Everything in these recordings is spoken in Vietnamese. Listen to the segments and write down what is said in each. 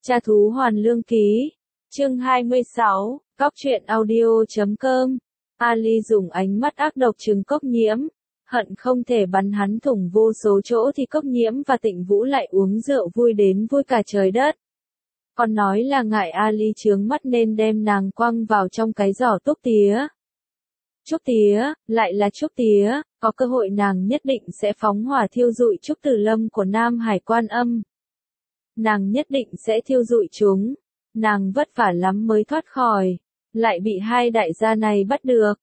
Tra thú hoàn lương ký. Chương 26, Cóc truyện audio.com. Ali dùng ánh mắt ác độc trừng Cốc Nhiễm, hận không thể bắn hắn thủng vô số chỗ thì Cốc Nhiễm và Tịnh Vũ lại uống rượu vui đến vui cả trời đất. Còn nói là ngại Ali chướng mắt nên đem nàng quăng vào trong cái giỏ Túc Tía. Trúc Tía, lại là Trúc Tía, có cơ hội nàng nhất định sẽ phóng hỏa thiêu rụi Trúc Tử Lâm của Nam Hải Quan Âm. Nàng nhất định sẽ thiêu rụi chúng. Nàng vất vả lắm mới thoát khỏi, lại bị hai đại gia này bắt được.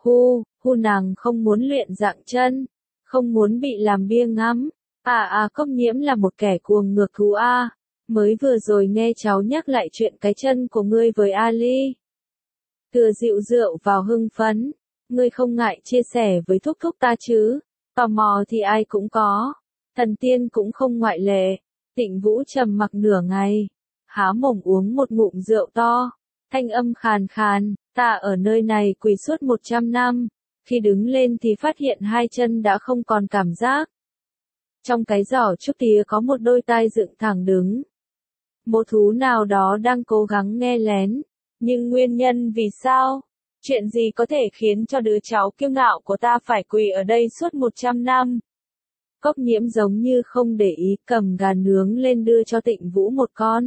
Hu nàng không muốn luyện dạng chân, không muốn bị làm bia ngắm. Cốc Nhiễm là một kẻ cuồng ngược thú a. Mới vừa rồi nghe cháu nhắc lại chuyện cái chân của ngươi với Ali. Thừa dịu rượu vào hưng phấn, ngươi không ngại chia sẻ với thúc thúc ta chứ? Tò mò thì ai cũng có, thần tiên cũng không ngoại lệ. Tịnh Vũ trầm mặc nửa ngày, há mồm uống một ngụm rượu to, thanh âm khàn khàn, ta ở nơi này quỳ suốt 100 năm, khi đứng lên thì phát hiện hai chân đã không còn cảm giác. Trong cái giỏ Trúc Tía có một đôi tai dựng thẳng đứng. Một thú nào đó đang cố gắng nghe lén, nhưng nguyên nhân vì sao? Chuyện gì có thể khiến cho đứa cháu kiêu ngạo của ta phải quỳ ở đây suốt 100 năm? Cốc Nhiễm giống như không để ý, cầm gà nướng lên đưa cho Tịnh Vũ một con.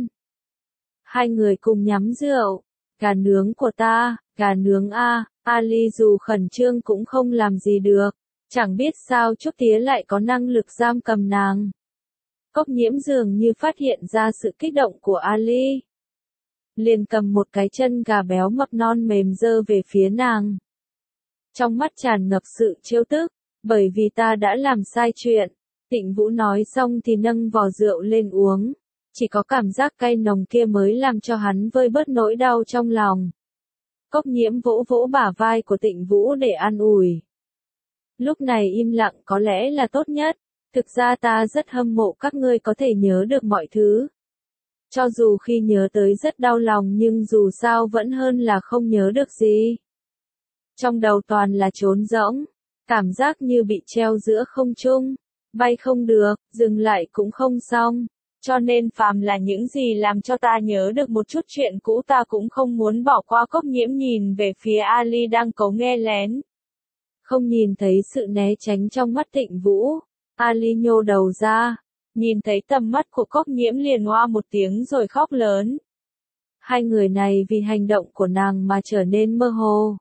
Hai người cùng nhắm rượu. Gà nướng của ta, gà nướng a. Ali dù khẩn trương cũng không làm gì được, chẳng biết sao Trúc Tía lại có năng lực giam cầm nàng. Cốc Nhiễm dường như phát hiện ra sự kích động của Ali, liền cầm một cái chân gà béo mập non mềm dơ về phía nàng. Trong mắt tràn ngập sự trêu tức, bởi vì ta đã làm sai chuyện. Tịnh Vũ nói xong thì nâng vò rượu lên uống, chỉ có cảm giác cay nồng kia mới làm cho hắn vơi bớt nỗi đau trong lòng. Cốc Nhiễm vỗ vỗ bả vai của Tịnh Vũ để an ủi. Lúc này im lặng có lẽ là tốt nhất, thực ra ta rất hâm mộ các ngươi có thể nhớ được mọi thứ. Cho dù khi nhớ tới rất đau lòng nhưng dù sao vẫn hơn là không nhớ được gì. Trong đầu toàn là trống rỗng, cảm giác như bị treo giữa không trung, bay không được, dừng lại cũng không xong. Cho nên phàm là những gì làm cho ta nhớ được một chút chuyện cũ ta cũng không muốn bỏ qua. Cốc Nhiễm nhìn về phía Ali đang cố nghe lén. Không nhìn thấy sự né tránh trong mắt Tịnh Vũ, Ali nhô đầu ra, nhìn thấy tầm mắt của Cốc Nhiễm liền oa một tiếng rồi khóc lớn. Hai người này vì hành động của nàng mà trở nên mơ hồ.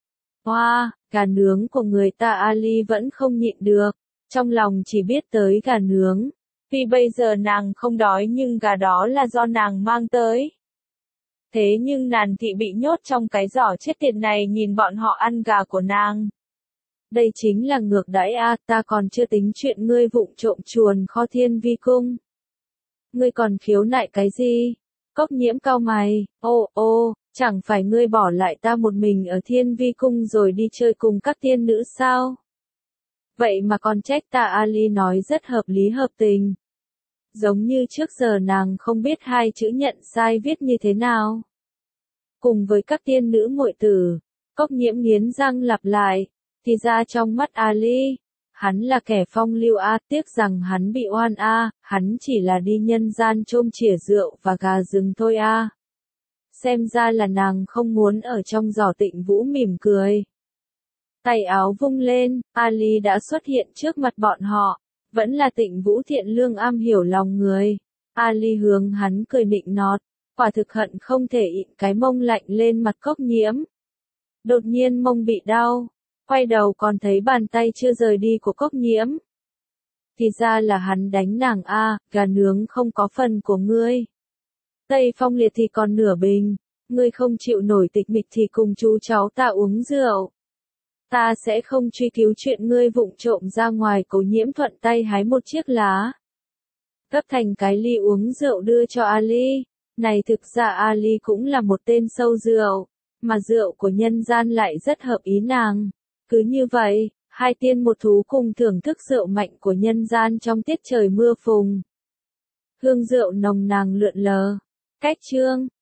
Gà nướng của người ta. Ali vẫn không nhịn được, trong lòng chỉ biết tới gà nướng. Vì bây giờ nàng không đói nhưng gà đó là do nàng mang tới. Thế nhưng nàng thị bị nhốt trong cái giỏ chết tiệt này nhìn bọn họ ăn gà của nàng. Đây chính là ngược đãi a. Ta còn chưa tính chuyện ngươi vụng trộm chuồn kho Thiên Vi Cung. Ngươi còn khiếu nại cái gì? Cốc Nhiễm cau mày, chẳng phải ngươi bỏ lại ta một mình ở Thiên Vi Cung rồi đi chơi cùng các tiên nữ sao? Vậy mà còn trách ta. Ali nói rất hợp lý hợp tình. Giống như trước giờ nàng không biết hai chữ nhận sai viết như thế nào. Cùng với các tiên nữ muội tử, Cốc Nhiễm nghiến răng lặp lại, thì ra trong mắt Ali, hắn là kẻ phong lưu a. Tiếc rằng hắn bị oan a. Hắn chỉ là đi nhân gian trôm chỉa rượu và gà rừng thôi a. Xem ra là nàng không muốn ở trong giỏ. Tịnh Vũ mỉm cười, tay áo vung lên, Ali đã xuất hiện trước mặt bọn họ. Vẫn là Tịnh Vũ thiện lương am hiểu lòng người. Ali hướng hắn cười nịnh nọt, quả thực hận không thể ịn cái mông lạnh lên mặt Cốc Nhiễm. Đột nhiên mông bị đau, quay đầu còn thấy bàn tay chưa rời đi của Cốc Nhiễm. Thì ra là hắn đánh nàng a. Gà nướng không có phần của ngươi. Tây Phong Liệt thì còn nửa bình, ngươi không chịu nổi tịch mịch thì cùng chú cháu ta uống rượu. Ta sẽ không truy cứu chuyện ngươi vụng trộm ra ngoài. Cố Nhiễm thuận tay hái một chiếc lá, gấp thành cái ly uống rượu đưa cho Ali. Này thực ra Ali cũng là một tên sâu rượu, mà rượu của nhân gian lại rất hợp ý nàng. Cứ như vậy, hai tiên một thú cùng thưởng thức rượu mạnh của nhân gian trong tiết trời mưa phùn. Hương rượu nồng nàn lượn lờ. Cách chương